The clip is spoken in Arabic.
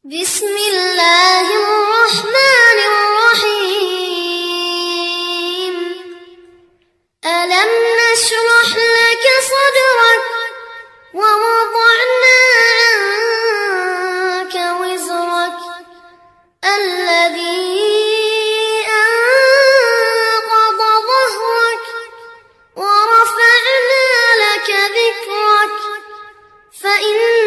بسم الله الرحمن الرحيم. ألم نشرح لك صدرك ووضعنا عنك وزرك الذي أنقض ظهرك ورفعنا لك ذكرك فإن